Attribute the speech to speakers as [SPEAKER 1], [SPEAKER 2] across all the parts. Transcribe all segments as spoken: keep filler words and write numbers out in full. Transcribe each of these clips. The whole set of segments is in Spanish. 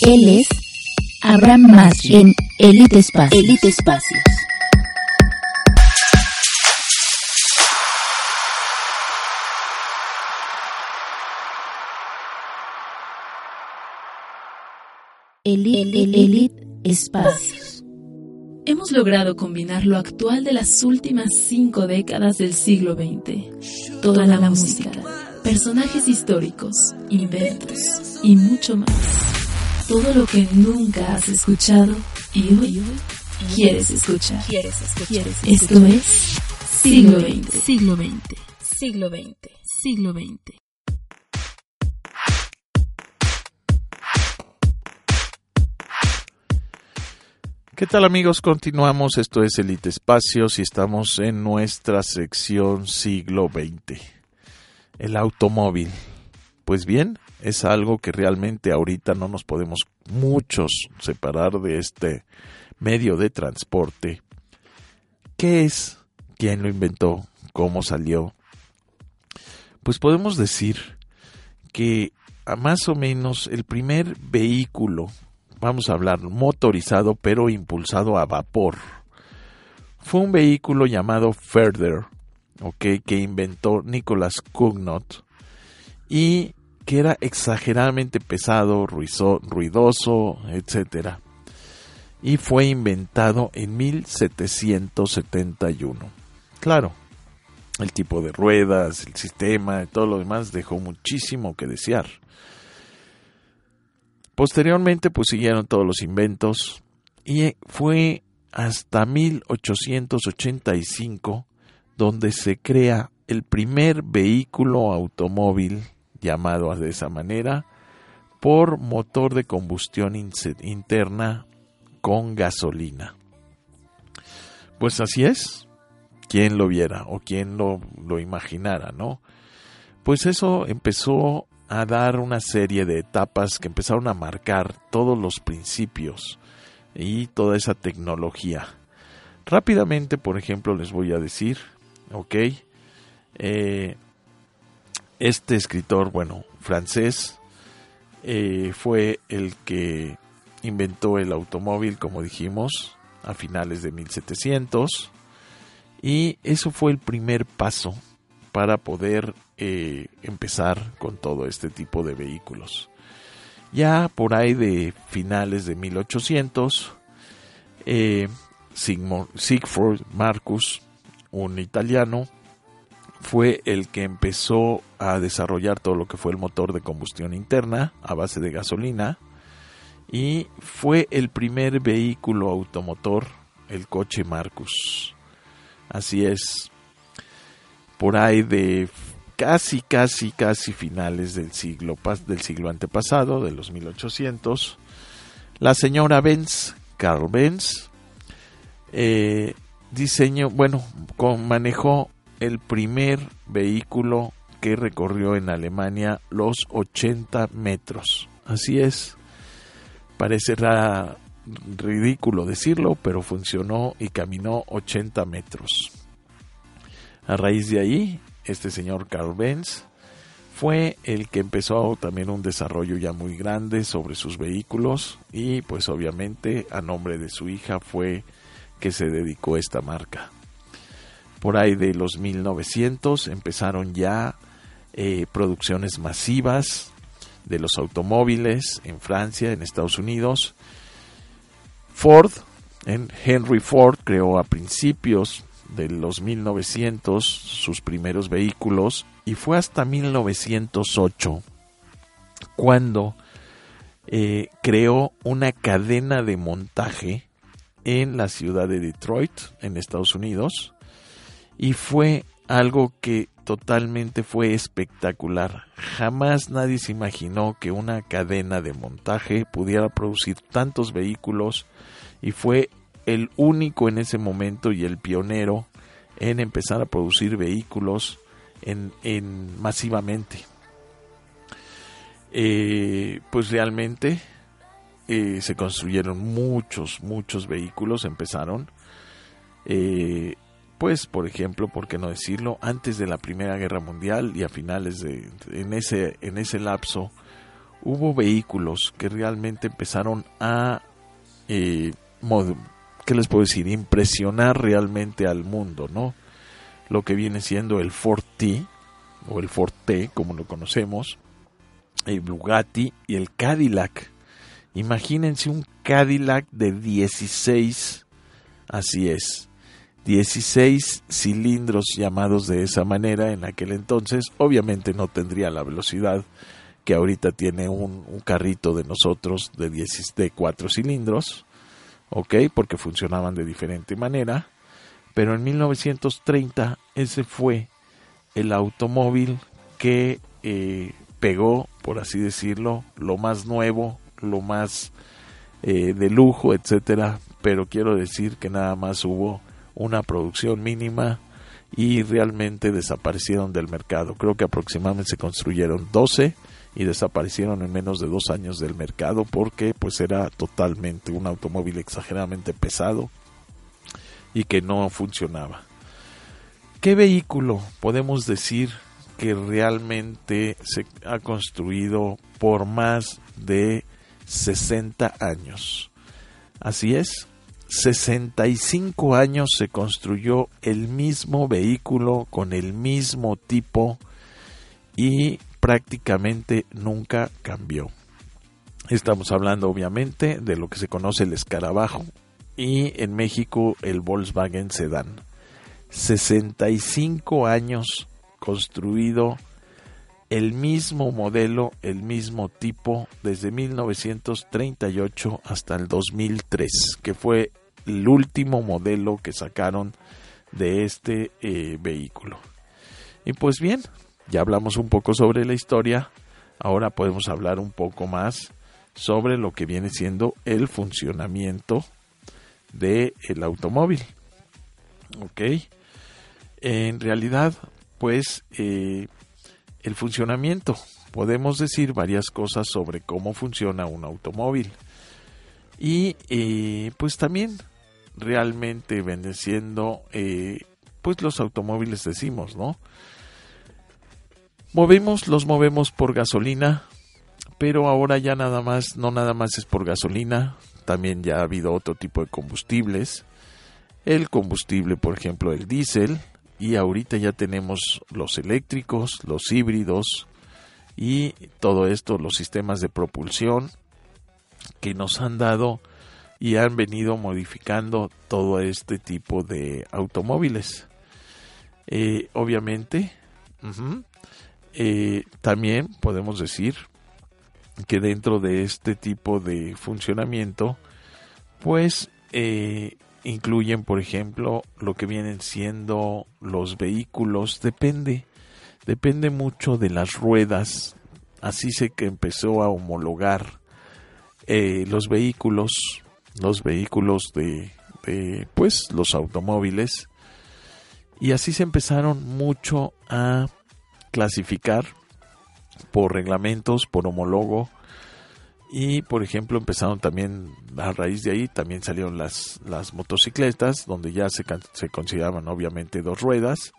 [SPEAKER 1] Él es Abraham Masri en Elite Espacios. Elite Espacios. Elite, Elite Espacios.
[SPEAKER 2] Hemos logrado combinar lo actual de las últimas cinco décadas del siglo veinte. Toda la música, personajes históricos, inventos y mucho más. Todo lo que nunca has escuchado y hoy quieres escuchar. ¿Quieres escuchar? Esto es Siglo veinte. Siglo veinte. Siglo veinte. Siglo veinte.
[SPEAKER 3] ¿Qué tal, amigos? Continuamos, esto es Elite Espacios y estamos en nuestra sección Siglo veinte. El automóvil. Pues bien, es algo que realmente ahorita no nos podemos muchos separar de este medio de transporte. ¿Qué es? ¿Quién lo inventó? ¿Cómo salió? Pues podemos decir que a más o menos el primer vehículo, vamos a hablar motorizado pero impulsado a vapor, fue un vehículo llamado Federer, okay, que inventó Nicholas Cugnot y que era exageradamente pesado, ruizo, ruidoso, etcétera. Y fue inventado en mil setecientos setenta y uno. Claro, el tipo de ruedas, el sistema y todo lo demás dejó muchísimo que desear. Posteriormente, pues siguieron todos los inventos y fue hasta mil ochocientos ochenta y cinco donde se crea el primer vehículo automóvil llamado de esa manera por motor de combustión interna con gasolina. Pues así es, quién lo viera o quién lo, lo imaginara, ¿no? Pues eso empezó a dar una serie de etapas que empezaron a marcar todos los principios y toda esa tecnología. Rápidamente, por ejemplo, les voy a decir, ok, eh, este escritor, bueno, francés, eh, fue el que inventó el automóvil, como dijimos, a finales de mil setecientos, y eso fue el primer paso para poder eh, empezar con todo este tipo de vehículos. Ya por ahí de finales de mil ochocientos, eh, Sigmund, Siegfried Marcus, un italiano, fue el que empezó a desarrollar todo lo que fue el motor de combustión interna a base de gasolina y fue el primer vehículo automotor, el coche Marcus. Así es, por ahí de casi, casi, casi finales del siglo, del siglo antepasado, de los mil ochocientos, la señora Benz, Carl Benz, eh, diseñó, bueno, con, manejó el primer vehículo que recorrió en Alemania los ochenta metros. Así es, parecerá ridículo decirlo, pero funcionó y caminó ochenta metros. A raíz de ahí, este señor Carl Benz fue el que empezó también un desarrollo ya muy grande sobre sus vehículos y pues obviamente a nombre de su hija fue que se dedicó a esta marca. Por ahí de los mil novecientos empezaron ya eh, producciones masivas de los automóviles en Francia, en Estados Unidos. Ford, en Henry Ford, creó a principios de los mil novecientos sus primeros vehículos y fue hasta mil novecientos ocho cuando eh, creó una cadena de montaje en la ciudad de Detroit, en Estados Unidos. Y fue algo que totalmente fue espectacular. Jamás nadie se imaginó que una cadena de montaje pudiera producir tantos vehículos y fue el único en ese momento y el pionero en empezar a producir vehículos en, en masivamente. Eh, pues realmente eh, se construyeron muchos, muchos vehículos, empezaron. Eh, Pues, por ejemplo, ¿por qué no decirlo? Antes de la Primera Guerra Mundial y a finales de, en ese, en ese lapso, hubo vehículos que realmente empezaron a, eh, mod- ¿qué les puedo decir? Impresionar realmente al mundo, ¿no? Lo que viene siendo el Ford T, o el Ford T, como lo conocemos, el Bugatti y el Cadillac. Imagínense un Cadillac de dieciséis, así es, dieciséis cilindros llamados de esa manera en aquel entonces. Obviamente no tendría la velocidad que ahorita tiene un, un carrito de nosotros de, diez, de cuatro cilindros, ok, porque funcionaban de diferente manera, pero en mil novecientos treinta ese fue el automóvil que eh, pegó, por así decirlo, lo más nuevo, lo más eh, de lujo, etcétera, pero quiero decir que nada más hubo una producción mínima y realmente desaparecieron del mercado. Creo que aproximadamente se construyeron doce y desaparecieron en menos de dos años del mercado porque pues era totalmente un automóvil exageradamente pesado y que no funcionaba. ¿Qué vehículo podemos decir que realmente se ha construido por más de sesenta años? Así es, sesenta y cinco años se construyó el mismo vehículo con el mismo tipo y prácticamente nunca cambió. Estamos hablando obviamente de lo que se conoce el escarabajo y en México el Volkswagen Sedán. sesenta y cinco años construido el mismo modelo, el mismo tipo, desde mil novecientos treinta y ocho hasta el dos mil tres, que fue el último modelo que sacaron de este eh, vehículo. Y pues bien, ya hablamos un poco sobre la historia, ahora podemos hablar un poco más sobre lo que viene siendo el funcionamiento del automóvil. Ok, en realidad, pues, eh, el funcionamiento, podemos decir varias cosas sobre cómo funciona un automóvil. Y eh, pues también realmente bendeciendo eh, pues los automóviles, decimos, ¿no? Movemos, los movemos por gasolina, pero ahora ya nada más, no nada más es por gasolina, también ya ha habido otro tipo de combustibles. El combustible, por ejemplo, el diésel, y ahorita ya tenemos los eléctricos, los híbridos y todo esto, los sistemas de propulsión que nos han dado y han venido modificando todo este tipo de automóviles. Eh, obviamente, uh-huh, eh, también podemos decir que dentro de este tipo de funcionamiento, pues eh, incluyen, por ejemplo, lo que vienen siendo los vehículos. Depende, depende mucho de las ruedas. Así se que empezó a homologar eh, los vehículos, los vehículos de, de, pues, los automóviles. Y así se empezaron mucho a clasificar por reglamentos, por homólogo. Y, por ejemplo, empezaron también, a raíz de ahí, también salieron las, las motocicletas, donde ya se, se consideraban obviamente dos ruedas,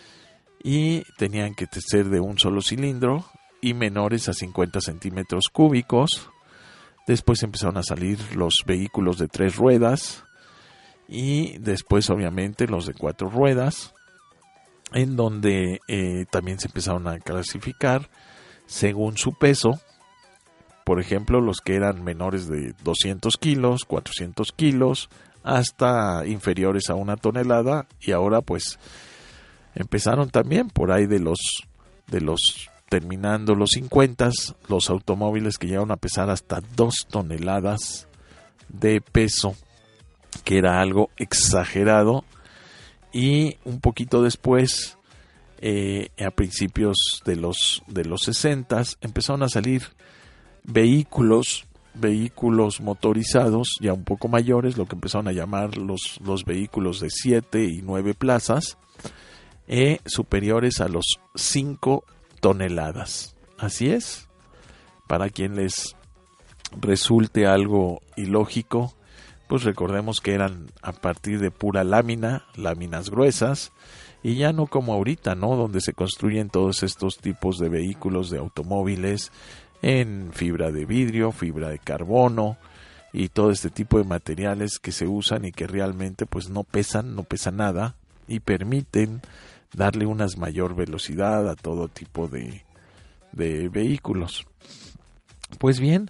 [SPEAKER 3] y tenían que ser de un solo cilindro, y menores a cincuenta centímetros cúbicos. Después empezaron a salir los vehículos de tres ruedas, y después obviamente los de cuatro ruedas, en donde eh, también se empezaron a clasificar según su peso. Por ejemplo, los que eran menores de doscientos kilos, cuatrocientos kilos, hasta inferiores a una tonelada. Y ahora pues empezaron también por ahí de los, de los terminando los cincuenta, los automóviles que llegaron a pesar hasta dos toneladas de peso, que era algo exagerado. Y un poquito después, eh, a principios de los, de los sesenta, empezaron a salir vehículos, vehículos motorizados ya un poco mayores, lo que empezaron a llamar los, los vehículos de siete y nueve plazas, eh, superiores a los cinco toneladas. Así es, para quien les resulte algo ilógico, pues recordemos que eran a partir de pura lámina, láminas gruesas, y ya no como ahorita, ¿no? Donde se construyen todos estos tipos de vehículos, de automóviles, en fibra de vidrio, fibra de carbono y todo este tipo de materiales que se usan y que realmente pues no pesan, no pesan nada y permiten darle una mayor velocidad a todo tipo de, de vehículos. Pues bien,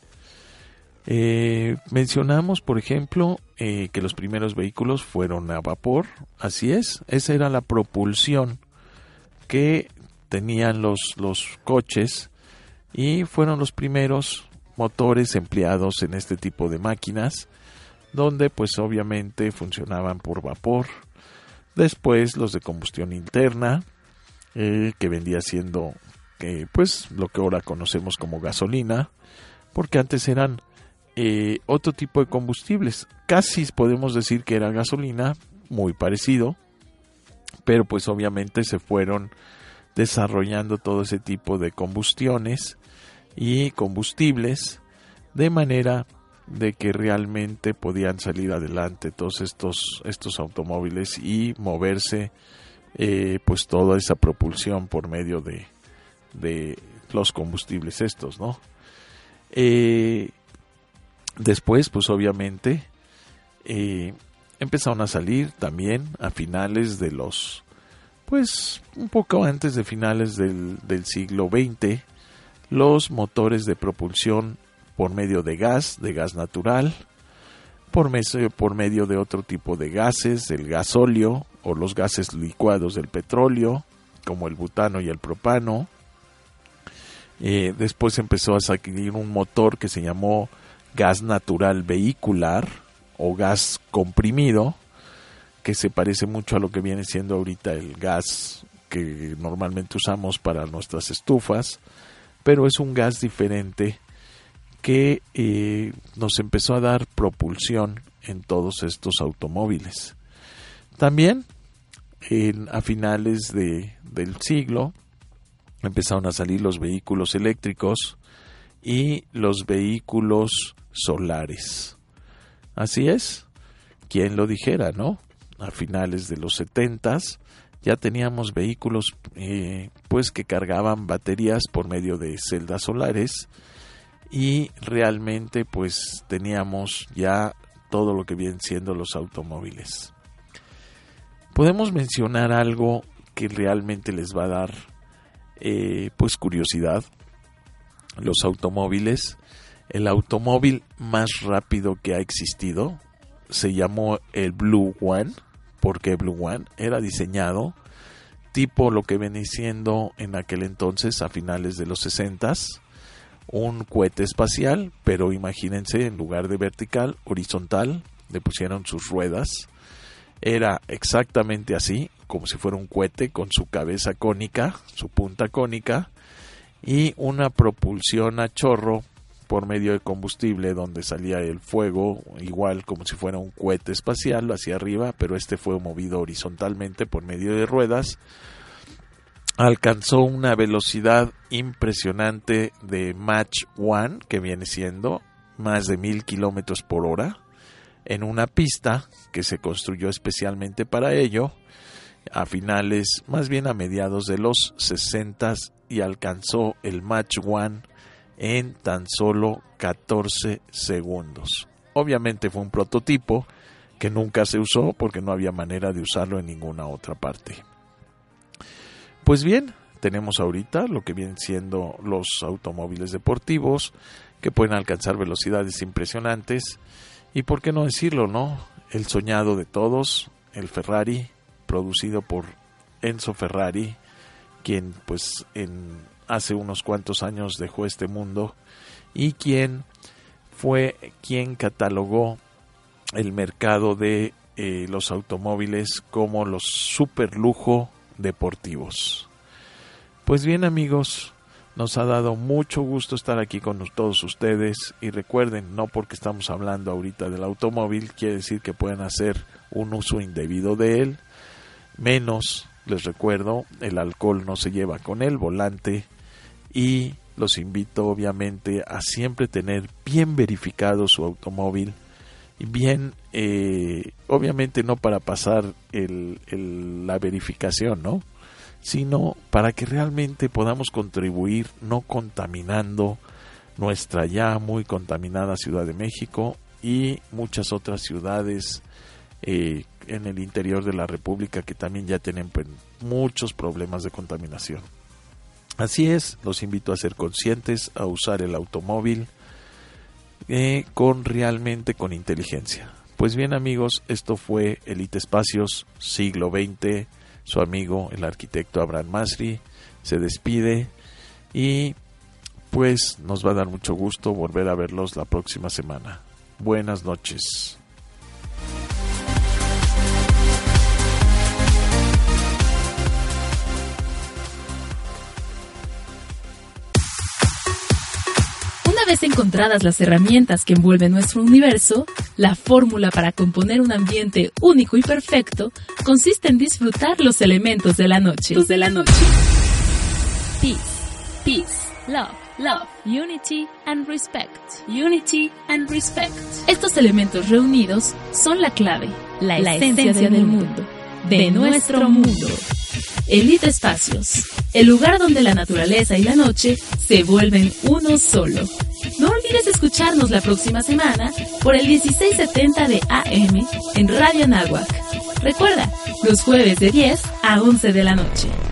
[SPEAKER 3] eh, mencionamos por ejemplo eh, que los primeros vehículos fueron a vapor, así es, esa era la propulsión que tenían los, los coches y fueron los primeros motores empleados en este tipo de máquinas, donde pues obviamente funcionaban por vapor. Después los de combustión interna, eh, que vendría siendo eh, pues lo que ahora conocemos como gasolina, porque antes eran eh, otro tipo de combustibles. Casi podemos decir que era gasolina, muy parecido, pero pues obviamente se fueron desarrollando todo ese tipo de combustiones y combustibles de manera de que realmente podían salir adelante todos estos estos automóviles y moverse eh, pues toda esa propulsión por medio de de los combustibles estos, ¿no? Eh, después pues obviamente eh, empezaron a salir también a finales de los pues un poco antes de finales del, del siglo veinte los motores de propulsión por medio de gas, de gas natural, por, mes, por medio de otro tipo de gases, el gasóleo o los gases licuados del petróleo, como el butano y el propano. Eh, después empezó a salir un motor que se llamó gas natural vehicular o gas comprimido, que se parece mucho a lo que viene siendo ahorita el gas que normalmente usamos para nuestras estufas, pero es un gas diferente que eh, nos empezó a dar propulsión en todos estos automóviles. También en, a finales de, del siglo empezaron a salir los vehículos eléctricos y los vehículos solares. Así es, ¿quién lo dijera, no? A finales de los setentas ya teníamos vehículos eh, pues que cargaban baterías por medio de celdas solares y realmente pues teníamos ya todo lo que vienen siendo los automóviles. Podemos mencionar algo que realmente les va a dar eh, pues curiosidad. Los automóviles, el automóvil más rápido que ha existido se llamó el Blue One. Porque Blue One era diseñado tipo lo que venía siendo en aquel entonces a finales de los sesentas, un cohete espacial, pero imagínense, en lugar de vertical, horizontal, le pusieron sus ruedas. Era exactamente así, como si fuera un cohete con su cabeza cónica, su punta cónica, y una propulsión a chorro por medio de combustible, donde salía el fuego, igual como si fuera un cohete espacial hacia arriba, pero este fue movido horizontalmente por medio de ruedas. Alcanzó una velocidad impresionante de Mach uno, que viene siendo más de mil kilómetros por hora, en una pista que se construyó especialmente para ello, a finales, más bien a mediados de los sesentas, y alcanzó el Mach uno en tan solo catorce segundos. Obviamente fue un prototipo que nunca se usó porque no había manera de usarlo en ninguna otra parte. Pues bien, tenemos ahorita lo que vienen siendo los automóviles deportivos que pueden alcanzar velocidades impresionantes y por qué no decirlo, ¿no? El soñado de todos, el Ferrari, producido por Enzo Ferrari, quien pues en hace unos cuantos años dejó este mundo y quien fue quien catalogó el mercado de eh, los automóviles como los superlujo deportivos. Pues bien, amigos, nos ha dado mucho gusto estar aquí con todos ustedes y recuerden, no porque estamos hablando ahorita del automóvil quiere decir que pueden hacer un uso indebido de él, menos, les recuerdo, el alcohol no se lleva con el volante. Y los invito obviamente a siempre tener bien verificado su automóvil y bien, eh, obviamente no para pasar el, el, la verificación, ¿no? Sino para que realmente podamos contribuir no contaminando nuestra ya muy contaminada Ciudad de México y muchas otras ciudades eh, en el interior de la República que también ya tienen pues, muchos problemas de contaminación. Así es, los invito a ser conscientes, a usar el automóvil eh, con realmente con inteligencia. Pues bien amigos, esto fue Elite Espacios, siglo veinte, su amigo el arquitecto Abraham Masri se despide y pues nos va a dar mucho gusto volver a verlos la próxima semana. Buenas noches.
[SPEAKER 2] Una vez encontradas las herramientas que envuelven nuestro universo, la fórmula para componer un ambiente único y perfecto consiste en disfrutar los elementos de la noche. De la noche. Peace, peace, love, love, unity and respect. Unity and respect. Estos elementos reunidos son la clave, la, la esencia, esencia del, del mundo, de, de nuestro mundo. Elite Espacios, el lugar donde la naturaleza y la noche se vuelven uno solo. No olvides escucharnos la próxima semana por el dieciséis setenta de A M en Radio Anáhuac. Recuerda, los jueves de diez a once de la noche.